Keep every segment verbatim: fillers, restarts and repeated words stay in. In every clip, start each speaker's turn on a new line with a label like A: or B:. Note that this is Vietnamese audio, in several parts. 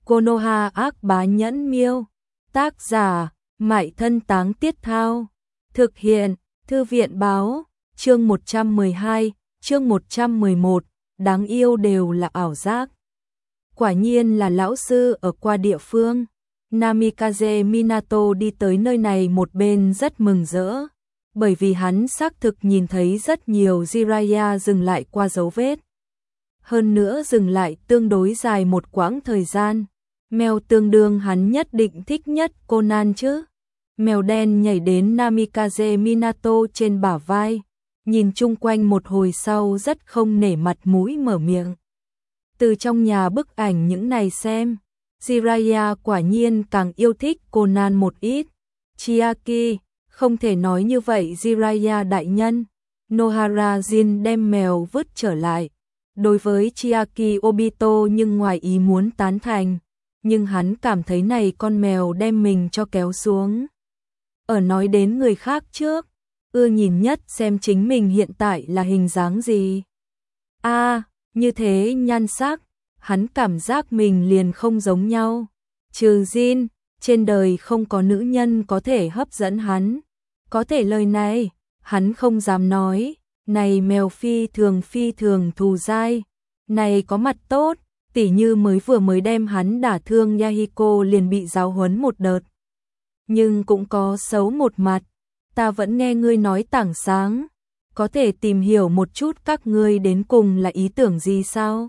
A: Konoha ác bá nhẫn miêu. Tác giả, Mại Thân Táng Tiết Thao. Thực hiện, Thư viện báo. Chương một trăm mười hai, chương một trăm mười một, đáng yêu đều là ảo giác. Quả nhiên là lão sư ở qua địa phương. Namikaze Minato đi tới nơi này một bên rất mừng rỡ, bởi vì hắn xác thực nhìn thấy rất nhiều Jiraiya dừng lại qua dấu vết. Hơn nữa dừng lại tương đối dài một quãng thời gian. Mèo tương đương hắn nhất định thích nhất Conan chứ. Mèo đen nhảy đến Namikaze Minato trên bả vai, nhìn chung quanh một hồi sau rất không nể mặt mũi mở miệng. Từ trong nhà bức ảnh những này xem, Jiraiya quả nhiên càng yêu thích Conan một ít. Chiaki, không thể nói như vậy Jiraiya đại nhân. Nohara Jin đem mèo vứt trở lại. Đối với Chiaki Obito nhưng ngoài ý muốn tán thành, nhưng hắn cảm thấy này con mèo đem mình cho kéo xuống. Ở nói đến người khác trước, ưa nhìn nhất xem chính mình hiện tại là hình dáng gì. A, à, như thế nhan sắc, hắn cảm giác mình liền không giống nhau. Trừ Jin, trên đời không có nữ nhân có thể hấp dẫn hắn. Có thể lời này, hắn không dám nói. Này mèo phi thường phi thường thù dai. Này có mặt tốt, tỉ như mới vừa mới đem hắn đả thương Yahiko liền bị giáo huấn một đợt. Nhưng cũng có xấu một mặt. Ta vẫn nghe ngươi nói tảng sáng. Có thể tìm hiểu một chút các ngươi đến cùng là ý tưởng gì sao?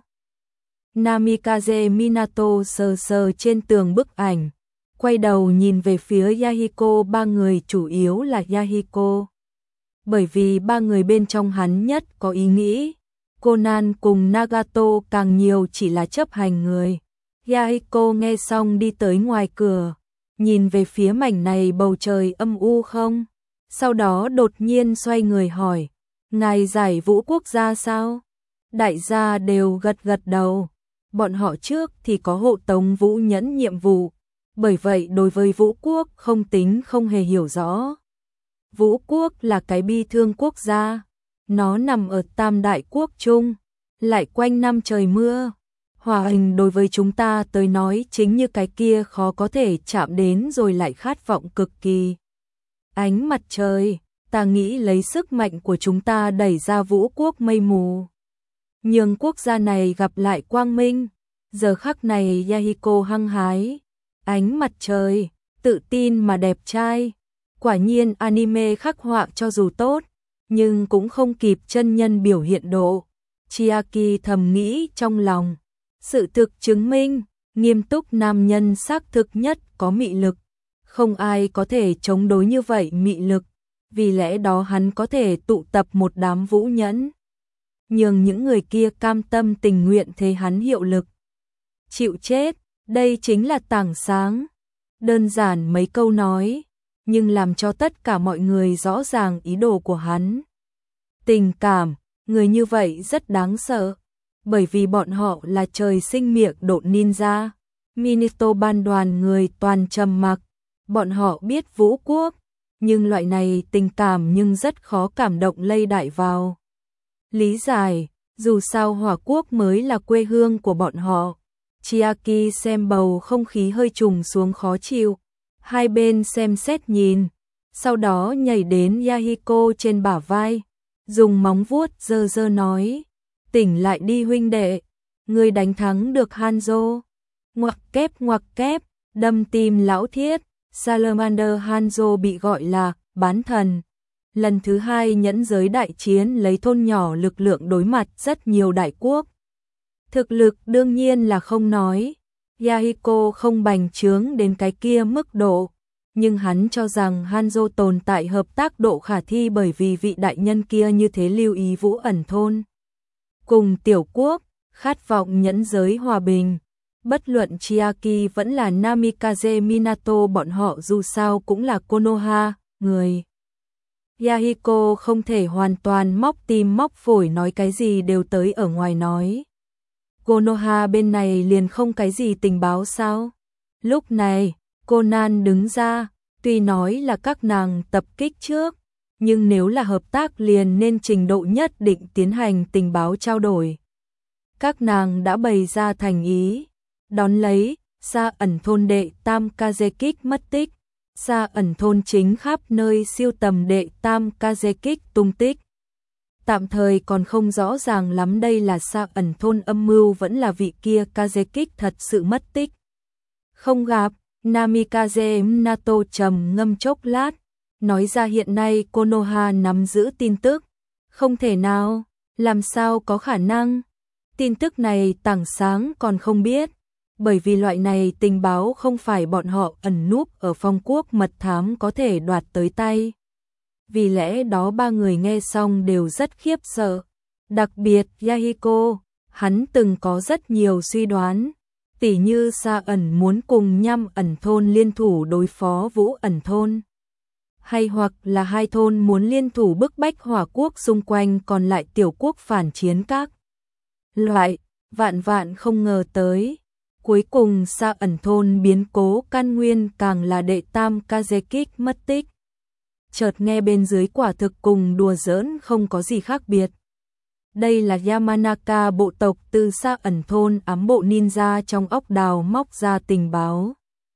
A: Namikaze Minato sờ sờ trên tường bức ảnh, quay đầu nhìn về phía Yahiko. Ba người chủ yếu là Yahiko, bởi vì ba người bên trong hắn nhất có ý nghĩ. Conan cùng Nagato càng nhiều chỉ là chấp hành người. Yahiko nghe xong đi tới ngoài cửa, nhìn về phía mảnh này bầu trời âm u không, sau đó đột nhiên xoay người hỏi, ngài giải vũ quốc gia sao? Đại gia đều gật gật đầu. Bọn họ trước thì có hộ tống Vũ Nhẫn nhiệm vụ, bởi vậy đối với vũ quốc không tính không hề hiểu rõ. Vũ quốc là cái bi thương quốc gia, nó nằm ở Tam Đại Quốc Trung, lại quanh năm trời mưa. Hòa hình đối với chúng ta tới nói chính như cái kia khó có thể chạm đến rồi lại khát vọng cực kỳ. Ánh mặt trời, ta nghĩ lấy sức mạnh của chúng ta đẩy ra vũ quốc mây mù, nhưng quốc gia này gặp lại quang minh. Giờ khắc này Yahiko hăng hái, ánh mặt trời, tự tin mà đẹp trai. Quả nhiên anime khắc họa cho dù tốt, nhưng cũng không kịp chân nhân biểu hiện độ. Chiaki thầm nghĩ trong lòng. Sự thực chứng minh, nghiêm túc nam nhân xác thực nhất có mị lực. Không ai có thể chống đối như vậy mị lực, vì lẽ đó hắn có thể tụ tập một đám vũ nhẫn, nhường những người kia cam tâm tình nguyện thế hắn hiệu lực. Chịu chết, đây chính là tảng sáng. Đơn giản mấy câu nói, nhưng làm cho tất cả mọi người rõ ràng ý đồ của hắn. Tình cảm, người như vậy rất đáng sợ, bởi vì bọn họ là trời sinh miệng độn ninja. Minato ban đoàn người toàn trầm mặc, bọn họ biết vũ quốc, nhưng loại này tình cảm nhưng rất khó cảm động lây đại vào. Lý giải, dù sao Hỏa Quốc mới là quê hương của bọn họ. Chiaki xem bầu không khí hơi trùng xuống khó chịu, hai bên xem xét nhìn, sau đó nhảy đến Yahiko trên bả vai, dùng móng vuốt dơ dơ nói, tỉnh lại đi huynh đệ, ngươi đánh thắng được Hanzo. Ngoặc kép ngoặc kép, đâm tim lão thiết. Salamander Hanzo bị gọi là bán thần. Lần thứ hai nhẫn giới đại chiến lấy thôn nhỏ lực lượng đối mặt rất nhiều đại quốc. Thực lực đương nhiên là không nói, Yahiko không bành trướng đến cái kia mức độ, nhưng hắn cho rằng Hanzo tồn tại hợp tác độ khả thi bởi vì vị đại nhân kia như thế lưu ý vũ ẩn thôn. Cùng tiểu quốc, khát vọng nhẫn giới hòa bình. Bất luận Chiaki vẫn là Namikaze Minato, bọn họ dù sao cũng là Konoha, người. Yahiko không thể hoàn toàn móc tim móc phổi nói cái gì đều tới ở ngoài nói. Konoha bên này liền không cái gì tình báo sao? Lúc này, Conan đứng ra, tuy nói là các nàng tập kích trước, nhưng nếu là hợp tác liền nên trình độ nhất định tiến hành tình báo trao đổi. Các nàng đã bày ra thành ý. Đón lấy, Sa ẩn thôn đệ tam Kazekik mất tích. Sa ẩn thôn chính khắp nơi siêu tầm đệ tam Kazekik tung tích. Tạm thời còn không rõ ràng lắm đây là Sa ẩn thôn âm mưu vẫn là vị kia Kazekik thật sự mất tích. Không gặp, Namikaze Nato trầm ngâm chốc lát, nói ra hiện nay Konoha nắm giữ tin tức. Không thể nào, làm sao có khả năng. Tin tức này Tảng Sáng còn không biết, bởi vì loại này tình báo không phải bọn họ ẩn núp ở phong quốc mật thám có thể đoạt tới tay. Vì lẽ đó ba người nghe xong đều rất khiếp sợ. Đặc biệt Yahiko, hắn từng có rất nhiều suy đoán. Tỉ như Sa ẩn muốn cùng Nham ẩn thôn liên thủ đối phó Vũ ẩn thôn. Hay hoặc là hai thôn muốn liên thủ bức bách Hỏa quốc xung quanh còn lại tiểu quốc phản chiến các loại, vạn vạn không ngờ tới. Cuối cùng Sa ẩn thôn biến cố căn nguyên càng là đệ tam Kazekik mất tích. Chợt nghe bên dưới quả thực cùng đùa giỡn không có gì khác biệt. Đây là Yamanaka bộ tộc từ Sa ẩn thôn ám bộ ninja trong óc đào móc ra tình báo.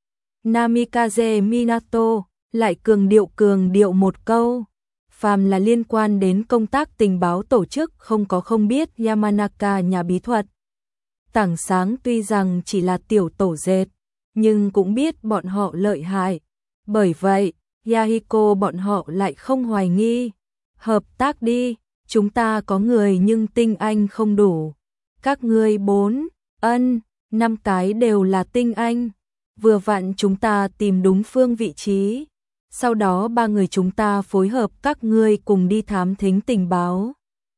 A: Namikaze Minato lại cường điệu cường điệu một câu. Phàm là liên quan đến công tác tình báo tổ chức không có không biết Yamanaka nhà bí thuật. Tảng Sáng tuy rằng chỉ là tiểu tổ dệt, nhưng cũng biết bọn họ lợi hại. Bởi vậy, Yahiko bọn họ lại không hoài nghi. Hợp tác đi, chúng ta có người nhưng tinh anh không đủ. Các ngươi bốn, ân, năm cái đều là tinh anh. Vừa vặn chúng ta tìm đúng phương vị trí. Sau đó ba người chúng ta phối hợp các ngươi cùng đi thám thính tình báo.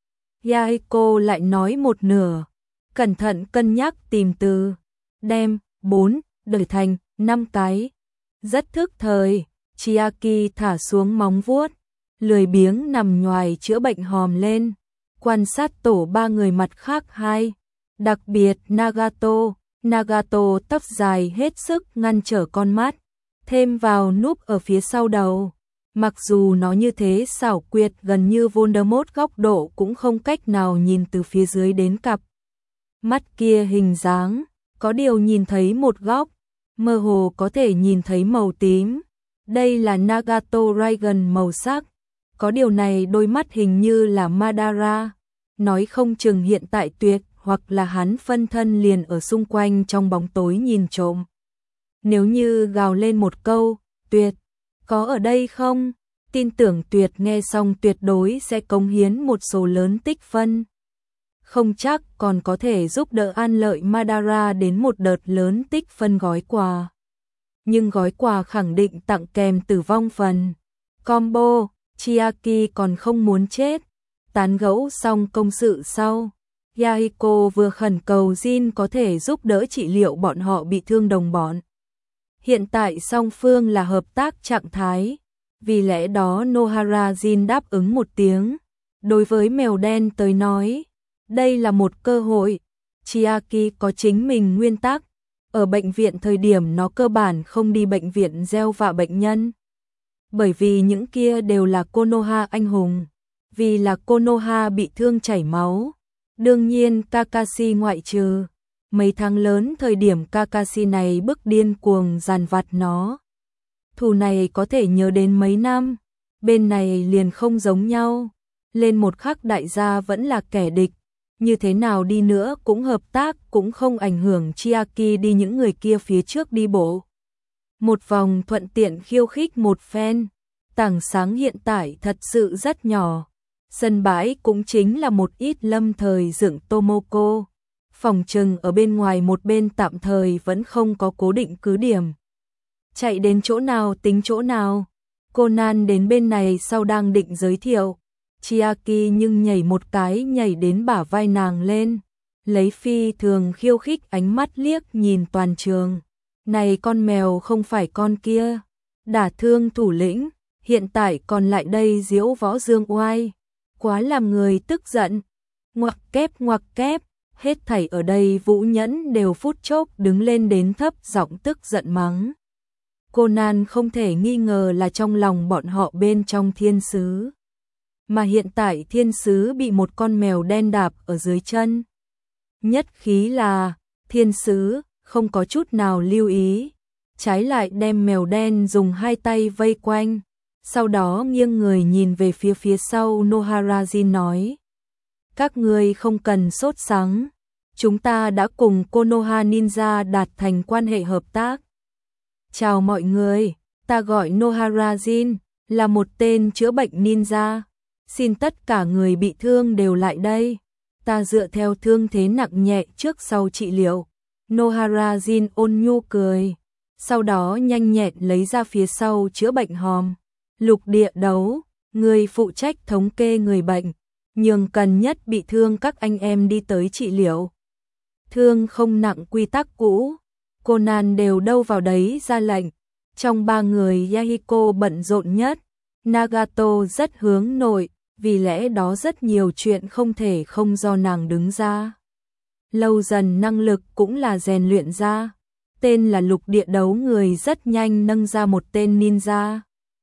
A: Yahiko lại nói một nửa. Cẩn thận cân nhắc tìm từ. Đem, bốn, đổi thành, năm cái. Rất thức thời. Chiaki thả xuống móng vuốt, lười biếng nằm nhoài chữa bệnh hòm lên, quan sát tổ ba người mặt khác hai, đặc biệt Nagato, Nagato tóc dài hết sức ngăn trở con mắt, thêm vào núp ở phía sau đầu. Mặc dù nó như thế xảo quyệt gần như Voldemort góc độ cũng không cách nào nhìn từ phía dưới đến cặp mắt kia hình dáng, có điều nhìn thấy một góc, mơ hồ có thể nhìn thấy màu tím. Đây là Nagato Raigan màu sắc, có điều này đôi mắt hình như là Madara, nói không chừng hiện tại tuyệt hoặc là hắn phân thân liền ở xung quanh trong bóng tối nhìn trộm. Nếu như gào lên một câu, tuyệt, có ở đây không? Tin tưởng tuyệt nghe xong tuyệt đối sẽ cống hiến một số lớn tích phân. Không chắc còn có thể giúp đỡ an lợi Madara đến một đợt lớn tích phân gói quà. Nhưng gói quà khẳng định tặng kèm tử vong phần. Combo, Chiaki còn không muốn chết. Tán gẫu xong công sự sau, Yahiko vừa khẩn cầu Jin có thể giúp đỡ trị liệu bọn họ bị thương đồng bọn. Hiện tại song phương là hợp tác trạng thái, vì lẽ đó Nohara Jin đáp ứng một tiếng. Đối với mèo đen tới nói, đây là một cơ hội. Chiaki có chính mình nguyên tắc. Ở bệnh viện thời điểm nó cơ bản không đi bệnh viện gieo vạ bệnh nhân. Bởi vì những kia đều là Konoha anh hùng. Vì là Konoha bị thương chảy máu. Đương nhiên Kakashi ngoại trừ. Mấy tháng lớn thời điểm Kakashi này bức điên cuồng giàn vặt nó. Thù này có thể nhớ đến mấy năm. Bên này liền không giống nhau. Lên một khắc đại gia vẫn là kẻ địch. Như thế nào đi nữa cũng hợp tác cũng không ảnh hưởng Chiaki đi những người kia phía trước đi bộ. Một vòng thuận tiện khiêu khích một phen. Tảng Sáng hiện tại thật sự rất nhỏ. Sân bãi cũng chính là một ít lâm thời dựng Tomoko. Phòng trừng ở bên ngoài một bên tạm thời vẫn không có cố định cứ điểm. Chạy đến chỗ nào tính chỗ nào. Conan đến bên này sau đang định giới thiệu. Chiaki nhưng nhảy một cái nhảy đến bả vai nàng lên, lấy phi thường khiêu khích ánh mắt liếc nhìn toàn trường. Này con mèo không phải con kia, đả thương thủ lĩnh, hiện tại còn lại đây diễu võ dương oai, quá làm người tức giận. Ngoặc kép ngoặc kép, hết thảy ở đây Vũ Nhẫn đều phút chốc đứng lên đến thấp giọng tức giận mắng. Conan không thể nghi ngờ là trong lòng bọn họ bên trong thiên sứ. Mà hiện tại thiên sứ bị một con mèo đen đạp ở dưới chân. Nhất khí là, thiên sứ, không có chút nào lưu ý, trái lại đem mèo đen dùng hai tay vây quanh, sau đó nghiêng người nhìn về phía phía sau Noharajin nói. Các ngươi không cần sốt sắng, chúng ta đã cùng Konoha Ninja đạt thành quan hệ hợp tác. Chào mọi người, ta gọi Noharajin, là một tên chữa bệnh ninja. Xin tất cả người bị thương đều lại đây. Ta dựa theo thương thế nặng nhẹ trước sau trị liệu. Noharajin ôn nhu cười. Sau đó nhanh nhẹn lấy ra phía sau chữa bệnh hòm. Lục địa đấu, người phụ trách thống kê người bệnh. Nhường cần nhất bị thương các anh em đi tới trị liệu. Thương không nặng quy tắc cũ. Conan đều đâu vào đấy ra lệnh. Trong ba người Yahiko bận rộn nhất. Nagato rất hướng nội, vì lẽ đó rất nhiều chuyện không thể không do nàng đứng ra. Lâu dần năng lực cũng là rèn luyện ra. Tên là lục địa đấu người rất nhanh nâng ra một tên ninja.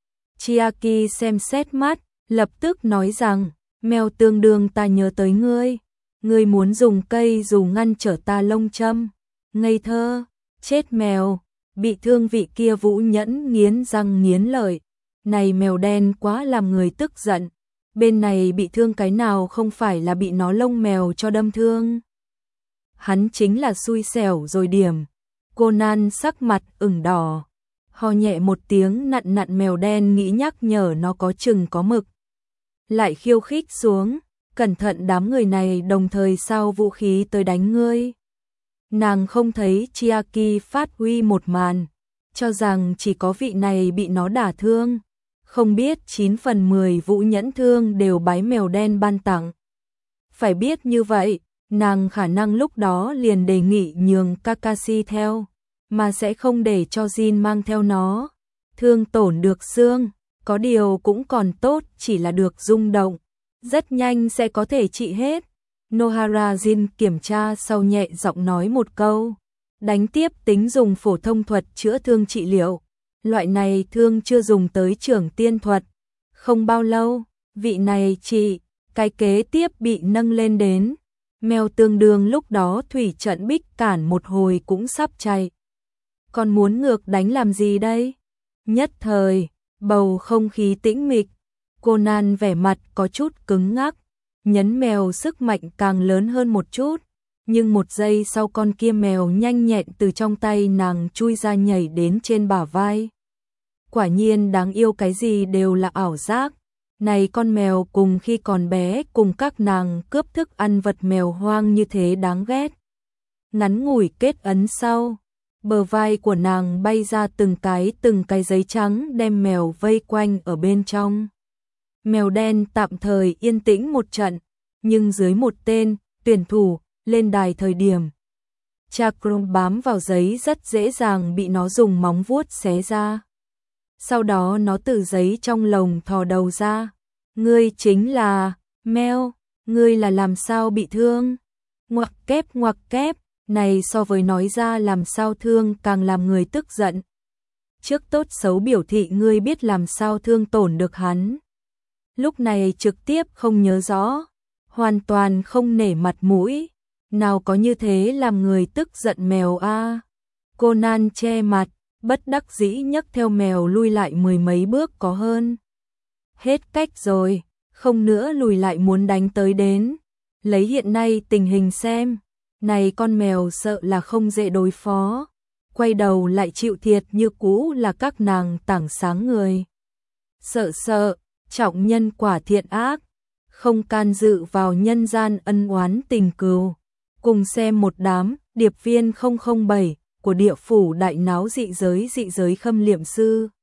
A: Chiaki xem xét mắt, lập tức nói rằng, mèo tương đương ta nhớ tới ngươi. Ngươi muốn dùng cây dù ngăn trở ta lông châm. Ngây thơ, chết mèo, bị thương vị kia Vũ Nhẫn nghiến răng nghiến lợi. Này mèo đen quá làm người tức giận. Bên này bị thương cái nào không phải là bị nó lông mèo cho đâm thương. Hắn chính là xui xẻo rồi điểm. Conan sắc mặt ửng đỏ. Ho nhẹ một tiếng nặn nặn mèo đen nghĩ nhắc nhở nó có chừng có mực. Lại khiêu khích xuống. Cẩn thận đám người này đồng thời sao vũ khí tới đánh ngươi. Nàng không thấy Chiaki phát huy một màn. Cho rằng chỉ có vị này bị nó đả thương. Không biết chín phần mười Vũ Nhẫn thương đều bái mèo đen ban tặng. Phải biết như vậy, nàng khả năng lúc đó liền đề nghị nhường Kakashi theo, mà sẽ không để cho Jin mang theo nó. Thương tổn được xương, có điều cũng còn tốt, chỉ là được rung động. Rất nhanh sẽ có thể trị hết. Noharajin kiểm tra sau nhẹ giọng nói một câu. Đánh tiếp tính dùng phổ thông thuật chữa thương trị liệu. Loại này thương chưa dùng tới trưởng tiên thuật. Không bao lâu, vị này trị, cái kế tiếp bị nâng lên đến. Mèo tương đương lúc đó thủy trận bích cản một hồi cũng sắp chạy. Còn muốn ngược đánh làm gì đây? Nhất thời, bầu không khí tĩnh mịch. Conan vẻ mặt có chút cứng ngắc. Nhấn mèo sức mạnh càng lớn hơn một chút. Nhưng một giây sau con kia mèo nhanh nhẹn từ trong tay nàng chui ra nhảy đến trên bả vai. Quả nhiên đáng yêu, cái gì đều là ảo giác. Này con mèo cùng khi còn bé cùng các nàng cướp thức ăn vật mèo hoang như thế đáng ghét. Ngắn ngủi kết ấn sau, bờ vai của nàng bay ra từng cái từng cái giấy trắng đem mèo vây quanh ở bên trong. Mèo đen tạm thời yên tĩnh một trận, nhưng dưới một tên tuyển thủ lên đài thời điểm, chakram bám vào giấy rất dễ dàng bị nó dùng móng vuốt xé ra. Sau đó nó từ giấy trong lồng thò đầu ra. Ngươi chính là Mèo, ngươi là làm sao bị thương? Ngoặc kép ngoặc kép, này so với nói ra làm sao thương càng làm người tức giận. Trước tốt xấu biểu thị ngươi biết làm sao thương tổn được hắn. Lúc này trực tiếp không nhớ rõ, hoàn toàn không nể mặt mũi. Nào có như thế làm người tức giận mèo a. À. Conan che mặt, bất đắc dĩ nhấc theo mèo lui lại mười mấy bước có hơn. Hết cách rồi, không nữa lùi lại muốn đánh tới đến. Lấy hiện nay tình hình xem, này con mèo sợ là không dễ đối phó. Quay đầu lại chịu thiệt như cũ là các nàng tảng sáng người. Sợ sợ, trọng nhân quả thiện ác, không can dự vào nhân gian ân oán tình cừu. Cùng xem một đám điệp viên không không bảy của địa phủ đại náo dị giới dị giới khâm liệm sư.